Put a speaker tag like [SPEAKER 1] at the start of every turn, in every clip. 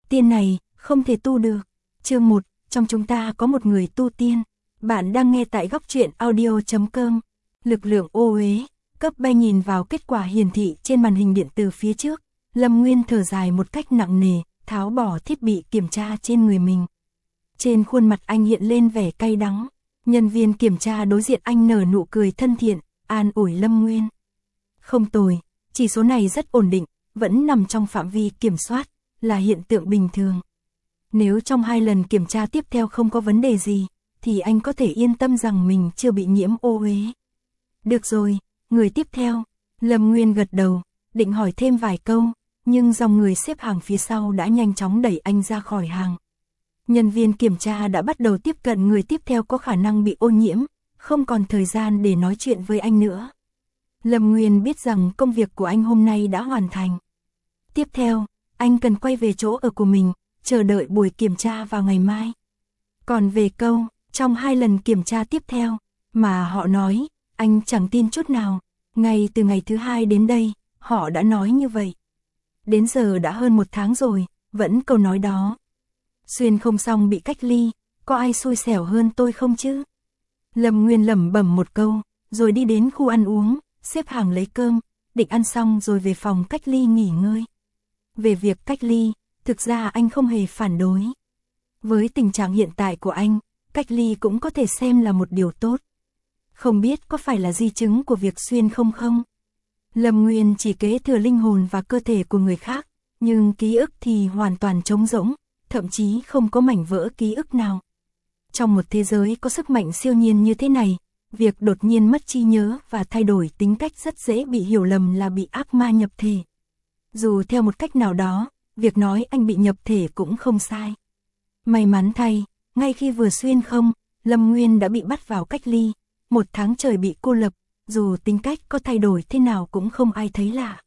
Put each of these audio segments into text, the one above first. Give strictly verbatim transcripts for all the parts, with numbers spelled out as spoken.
[SPEAKER 1] Tiên này, không thể tu được. Chương một, trong chúng ta có một người tu tiên. Bạn đang nghe tại góc truyện audio chấm com. Lực lượng ô uế, cấp bay nhìn vào kết quả hiển thị trên màn hình điện tử phía trước. Lâm Nguyên thở dài một cách nặng nề, tháo bỏ thiết bị kiểm tra trên người mình. Trên khuôn mặt anh hiện lên vẻ cay đắng. Nhân viên kiểm tra đối diện anh nở nụ cười thân thiện, an ủi Lâm Nguyên. Không tồi, chỉ số này rất ổn định, vẫn nằm trong phạm vi kiểm soát, là hiện tượng bình thường. Nếu trong hai lần kiểm tra tiếp theo không có vấn đề gì, thì anh có thể yên tâm rằng mình chưa bị nhiễm ô uế. Được rồi, người tiếp theo. Lâm Nguyên gật đầu, định hỏi thêm vài câu, nhưng dòng người xếp hàng phía sau đã nhanh chóng đẩy anh ra khỏi hàng. Nhân viên kiểm tra đã bắt đầu tiếp cận người tiếp theo có khả năng bị ô nhiễm, không còn thời gian để nói chuyện với anh nữa. Lâm Nguyên biết rằng công việc của anh hôm nay đã hoàn thành. Tiếp theo, anh cần quay về chỗ ở của mình, chờ đợi buổi kiểm tra vào ngày mai. Còn về câu, trong hai lần kiểm tra tiếp theo, mà họ nói, anh chẳng tin chút nào. Ngay từ ngày thứ hai đến đây, họ đã nói như vậy. Đến giờ đã hơn một tháng rồi, vẫn câu nói đó. Xuyên không xong bị cách ly, có ai xui xẻo hơn tôi không chứ? Lâm Nguyên lẩm bẩm một câu, rồi đi đến khu ăn uống, xếp hàng lấy cơm, định ăn xong rồi về phòng cách ly nghỉ ngơi. Về việc cách ly, thực ra anh không hề phản đối. Với tình trạng hiện tại của anh, cách ly cũng có thể xem là một điều tốt. Không biết có phải là di chứng của việc xuyên không không? Lâm Nguyên chỉ kế thừa linh hồn và cơ thể của người khác, nhưng ký ức thì hoàn toàn trống rỗng, thậm chí không có mảnh vỡ ký ức nào. Trong một thế giới có sức mạnh siêu nhiên như thế này, việc đột nhiên mất trí nhớ và thay đổi tính cách rất dễ bị hiểu lầm là bị ác ma nhập thể. Dù theo một cách nào đó, việc nói anh bị nhập thể cũng không sai. May mắn thay, ngay khi vừa xuyên không, Lâm Nguyên đã bị bắt vào cách ly, một tháng trời bị cô lập, dù tính cách có thay đổi thế nào cũng không ai thấy lạ.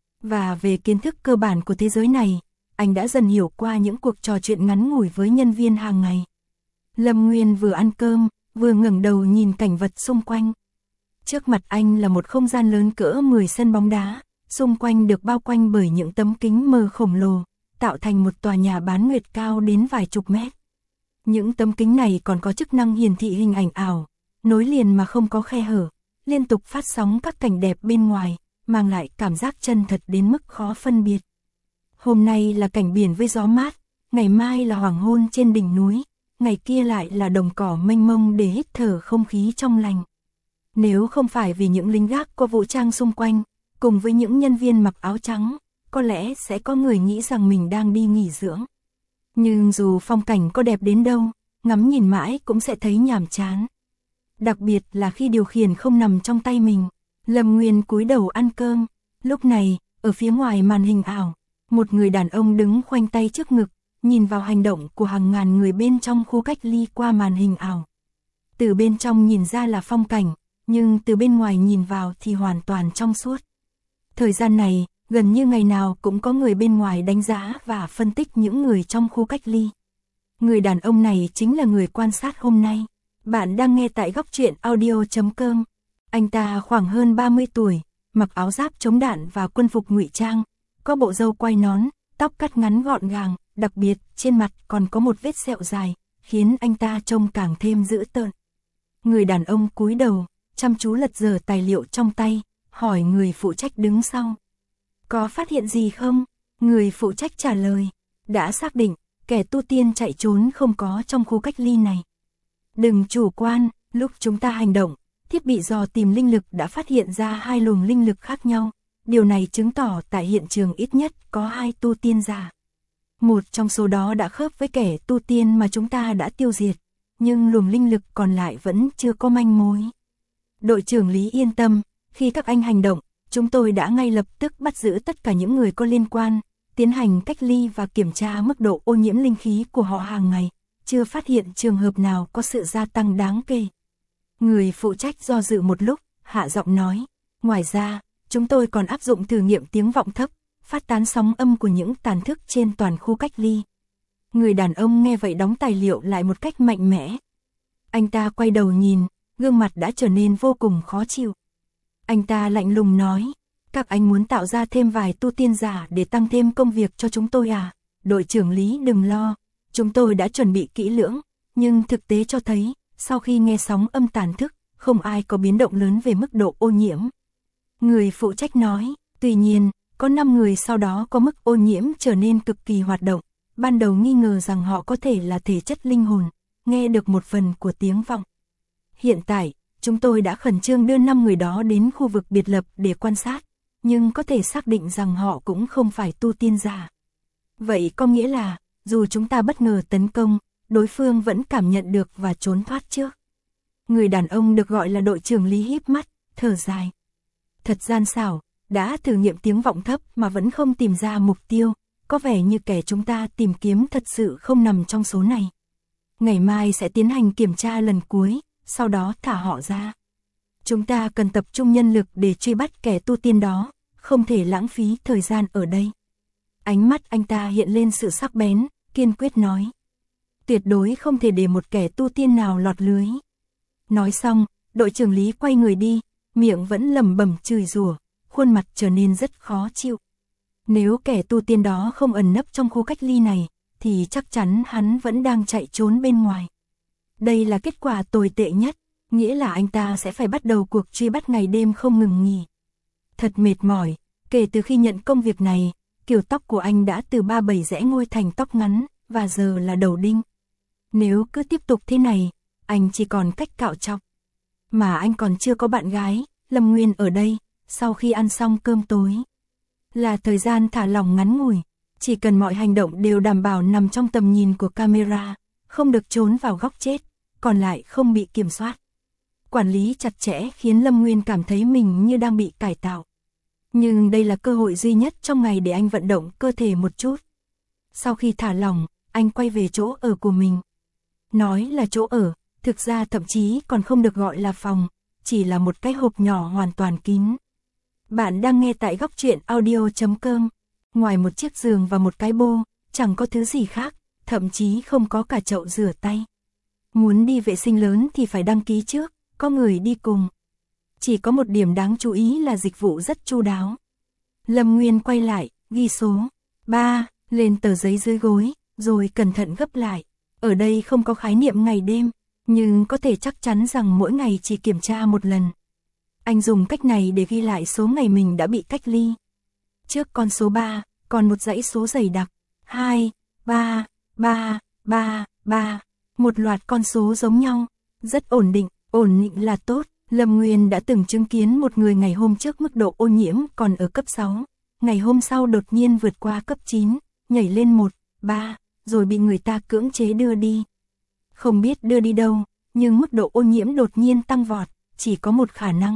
[SPEAKER 1] Và về kiến thức cơ bản của thế giới này, anh đã dần hiểu qua những cuộc trò chuyện ngắn ngủi với nhân viên hàng ngày. Lâm Nguyên vừa ăn cơm, vừa ngẩng đầu nhìn cảnh vật xung quanh. Trước mặt anh là một không gian lớn cỡ mười sân bóng đá, xung quanh được bao quanh bởi những tấm kính mờ khổng lồ, tạo thành một tòa nhà bán nguyệt cao đến vài chục mét. Những tấm kính này còn có chức năng hiển thị hình ảnh ảo, nối liền mà không có khe hở, liên tục phát sóng các cảnh đẹp bên ngoài, mang lại cảm giác chân thật đến mức khó phân biệt. Hôm nay là cảnh biển với gió mát, ngày mai là hoàng hôn trên đỉnh núi, ngày kia lại là đồng cỏ mênh mông để hít thở không khí trong lành. Nếu không phải vì những lính gác có vũ trang xung quanh, cùng với những nhân viên mặc áo trắng, có lẽ sẽ có người nghĩ rằng mình đang đi nghỉ dưỡng. Nhưng dù phong cảnh có đẹp đến đâu, ngắm nhìn mãi cũng sẽ thấy nhàm chán. Đặc biệt là khi điều khiển không nằm trong tay mình. Lâm Nguyên cúi đầu ăn cơm. Lúc này, ở phía ngoài màn hình ảo, một người đàn ông đứng khoanh tay trước ngực, nhìn vào hành động của hàng ngàn người bên trong khu cách ly qua màn hình ảo. Từ bên trong nhìn ra là phong cảnh, nhưng từ bên ngoài nhìn vào thì hoàn toàn trong suốt. Thời gian này, gần như ngày nào cũng có người bên ngoài đánh giá và phân tích những người trong khu cách ly. Người đàn ông này chính là người quan sát hôm nay. Bạn đang nghe tại góc truyện audio chấm com. Anh ta khoảng hơn ba mươi tuổi, mặc áo giáp chống đạn và quân phục ngụy trang, có bộ râu quai nón, tóc cắt ngắn gọn gàng, đặc biệt trên mặt còn có một vết sẹo dài, khiến anh ta trông càng thêm dữ tợn. Người đàn ông cúi đầu, chăm chú lật dở tài liệu trong tay, hỏi người phụ trách đứng sau. Có phát hiện gì không? Người phụ trách trả lời, đã xác định, kẻ tu tiên chạy trốn không có trong khu cách ly này. Đừng chủ quan, lúc chúng ta hành động, thiết bị dò tìm linh lực đã phát hiện ra hai luồng linh lực khác nhau. Điều này chứng tỏ tại hiện trường ít nhất có hai tu tiên giả. Một trong số đó đã khớp với kẻ tu tiên mà chúng ta đã tiêu diệt, nhưng luồng linh lực còn lại vẫn chưa có manh mối. Đội trưởng Lý yên tâm, khi các anh hành động, chúng tôi đã ngay lập tức bắt giữ tất cả những người có liên quan, tiến hành cách ly và kiểm tra mức độ ô nhiễm linh khí của họ hàng ngày, chưa phát hiện trường hợp nào có sự gia tăng đáng kể. Người phụ trách do dự một lúc, hạ giọng nói, ngoài ra, chúng tôi còn áp dụng thử nghiệm tiếng vọng thấp, phát tán sóng âm của những tàn thức trên toàn khu cách ly. Người đàn ông nghe vậy đóng tài liệu lại một cách mạnh mẽ. Anh ta quay đầu nhìn, gương mặt đã trở nên vô cùng khó chịu. Anh ta lạnh lùng nói, các anh muốn tạo ra thêm vài tu tiên giả để tăng thêm công việc cho chúng tôi à? đội trưởng Lý đừng lo, chúng tôi đã chuẩn bị kỹ lưỡng, nhưng thực tế cho thấy, sau khi nghe sóng âm tàn thức, không ai có biến động lớn về mức độ ô nhiễm. Người phụ trách nói, tuy nhiên, có năm người sau đó có mức ô nhiễm trở nên cực kỳ hoạt động, ban đầu nghi ngờ rằng họ có thể là thể chất linh hồn, nghe được một phần của tiếng vọng. Hiện tại, chúng tôi đã khẩn trương đưa năm người đó đến khu vực biệt lập để quan sát, nhưng có thể xác định rằng họ cũng không phải tu tiên giả. Vậy có nghĩa là, dù chúng ta bất ngờ tấn công, đối phương vẫn cảm nhận được và trốn thoát trước. Người đàn ông được gọi là đội trưởng Lý híp mắt, thở dài. Thật gian xảo, đã thử nghiệm tiếng vọng thấp mà vẫn không tìm ra mục tiêu, có vẻ như kẻ chúng ta tìm kiếm thật sự không nằm trong số này. Ngày mai sẽ tiến hành kiểm tra lần cuối, sau đó thả họ ra. Chúng ta cần tập trung nhân lực để truy bắt kẻ tu tiên đó, không thể lãng phí thời gian ở đây. Ánh mắt anh ta hiện lên sự sắc bén, kiên quyết nói. Tuyệt đối không thể để một kẻ tu tiên nào lọt lưới. Nói xong, đội trưởng Lý quay người đi, miệng vẫn lẩm bẩm chửi rủa, khuôn mặt trở nên rất khó chịu. Nếu kẻ tu tiên đó không ẩn nấp trong khu cách ly này, thì chắc chắn hắn vẫn đang chạy trốn bên ngoài. Đây là kết quả tồi tệ nhất, nghĩa là anh ta sẽ phải bắt đầu cuộc truy bắt ngày đêm không ngừng nghỉ. Thật mệt mỏi, kể từ khi nhận công việc này, kiểu tóc của anh đã từ ba bảy rẽ ngôi thành tóc ngắn, và giờ là đầu đinh. Nếu cứ tiếp tục thế này, anh chỉ còn cách cạo trọc. Mà anh còn chưa có bạn gái, Lâm Nguyên ở đây, sau khi ăn xong cơm tối. Là thời gian thả lỏng ngắn ngủi, chỉ cần mọi hành động đều đảm bảo nằm trong tầm nhìn của camera, không được trốn vào góc chết, còn lại không bị kiểm soát. Quản lý chặt chẽ khiến Lâm Nguyên cảm thấy mình như đang bị cải tạo. Nhưng đây là cơ hội duy nhất trong ngày để anh vận động cơ thể một chút. Sau khi thả lỏng, anh quay về chỗ ở của mình. Nói là chỗ ở, thực ra thậm chí còn không được gọi là phòng, chỉ là một cái hộp nhỏ hoàn toàn kín. Bạn đang nghe tại góc truyện audio chấm com. Ngoài một chiếc giường và một cái bô, chẳng có thứ gì khác, thậm chí không có cả chậu rửa tay. Muốn đi vệ sinh lớn thì phải đăng ký trước, có người đi cùng. Chỉ có một điểm đáng chú ý là dịch vụ rất chu đáo. Lâm Nguyên quay lại, ghi số ba lên tờ giấy dưới gối, rồi cẩn thận gấp lại. Ở đây không có khái niệm ngày đêm, nhưng có thể chắc chắn rằng mỗi ngày chỉ kiểm tra một lần. Anh dùng cách này để ghi lại số ngày mình đã bị cách ly. Trước con số ba, còn một dãy số dày đặc, hai, ba, ba, ba, ba, một loạt con số giống nhau, rất ổn định, ổn định là tốt. Lâm Nguyên đã từng chứng kiến một người ngày hôm trước mức độ ô nhiễm còn ở cấp sáu, ngày hôm sau đột nhiên vượt qua cấp chín, nhảy lên một, ba, rồi bị người ta cưỡng chế đưa đi. Không biết đưa đi đâu, nhưng mức độ ô nhiễm đột nhiên tăng vọt, chỉ có một khả năng.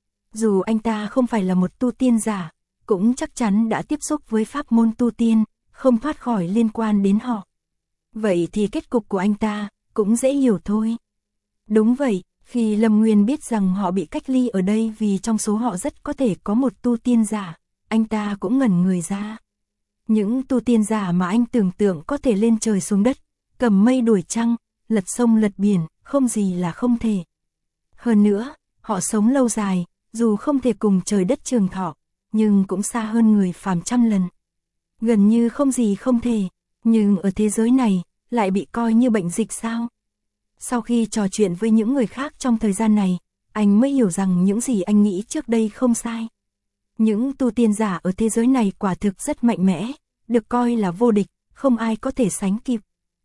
[SPEAKER 1] Dù anh ta không phải là một tu tiên giả, cũng chắc chắn đã tiếp xúc với pháp môn tu tiên, không thoát khỏi liên quan đến họ. Vậy thì kết cục của anh ta cũng dễ hiểu thôi. Đúng vậy, khi Lâm Nguyên biết rằng họ bị cách ly ở đây vì trong số họ rất có thể có một tu tiên giả, anh ta cũng ngẩn người ra. Những tu tiên giả mà anh tưởng tượng có thể lên trời xuống đất, cầm mây đuổi trăng, lật sông lật biển, không gì là không thể. Hơn nữa, họ sống lâu dài, dù không thể cùng trời đất trường thọ, nhưng cũng xa hơn người phàm trăm lần. Gần như không gì không thể, nhưng ở thế giới này, lại bị coi như bệnh dịch sao? Sau khi trò chuyện với những người khác trong thời gian này, anh mới hiểu rằng những gì anh nghĩ trước đây không sai. Những tu tiên giả ở thế giới này quả thực rất mạnh mẽ, được coi là vô địch, không ai có thể sánh kịp.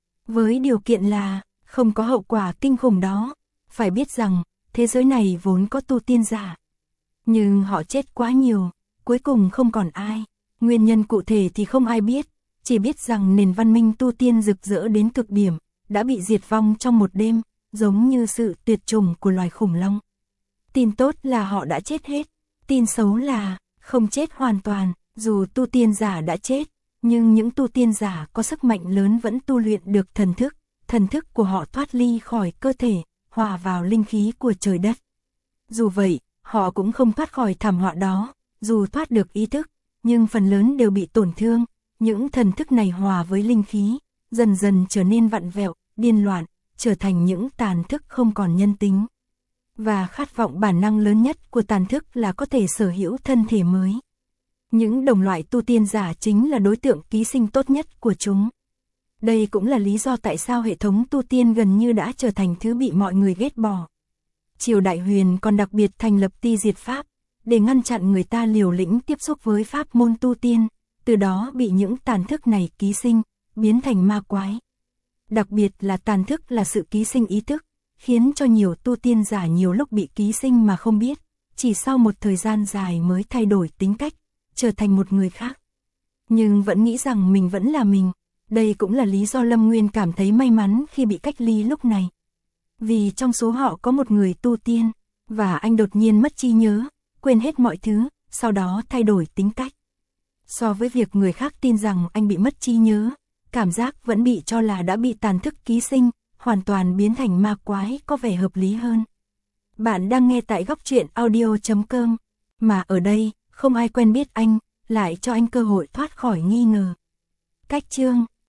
[SPEAKER 1] Với điều kiện là, không có hậu quả kinh khủng đó, phải biết rằng, thế giới này vốn có tu tiên giả. Nhưng họ chết quá nhiều, cuối cùng không còn ai. Nguyên nhân cụ thể thì không ai biết, chỉ biết rằng nền văn minh tu tiên rực rỡ đến cực điểm, đã bị diệt vong trong một đêm, giống như sự tuyệt chủng của loài khủng long. Tin tốt là họ đã chết hết, tin xấu là không chết hoàn toàn, dù tu tiên giả đã chết, nhưng những tu tiên giả có sức mạnh lớn vẫn tu luyện được thần thức, thần thức của họ thoát ly khỏi cơ thể, hòa vào linh khí của trời đất. Dù vậy, họ cũng không thoát khỏi thảm họa đó, dù thoát được ý thức, nhưng phần lớn đều bị tổn thương, những thần thức này hòa với linh khí, dần dần trở nên vặn vẹo, điên loạn, trở thành những tàn thức không còn nhân tính. Và khát vọng bản năng lớn nhất của tàn thức là có thể sở hữu thân thể mới. Những đồng loại tu tiên giả chính là đối tượng ký sinh tốt nhất của chúng. Đây cũng là lý do tại sao hệ thống tu tiên gần như đã trở thành thứ bị mọi người ghét bỏ. Triều Đại Huyền còn đặc biệt thành lập ti diệt pháp, để ngăn chặn người ta liều lĩnh tiếp xúc với pháp môn tu tiên, từ đó bị những tàn thức này ký sinh, biến thành ma quái. Đặc biệt là tàn thức là sự ký sinh ý thức, khiến cho nhiều tu tiên giả nhiều lúc bị ký sinh mà không biết, chỉ sau một thời gian dài mới thay đổi tính cách, trở thành một người khác. Nhưng vẫn nghĩ rằng mình vẫn là mình, đây cũng là lý do Lâm Nguyên cảm thấy may mắn khi bị cách ly lúc này. Vì trong số họ có một người tu tiên, và anh đột nhiên mất trí nhớ, quên hết mọi thứ, sau đó thay đổi tính cách. So với việc người khác tin rằng anh bị mất trí nhớ, cảm giác vẫn bị cho là đã bị tàn thức ký sinh, hoàn toàn biến thành ma quái có vẻ hợp lý hơn. Bạn đang nghe tại góc truyện audio chấm com, mà ở đây, không ai quen biết anh, lại cho anh cơ hội thoát khỏi nghi ngờ. Cách chương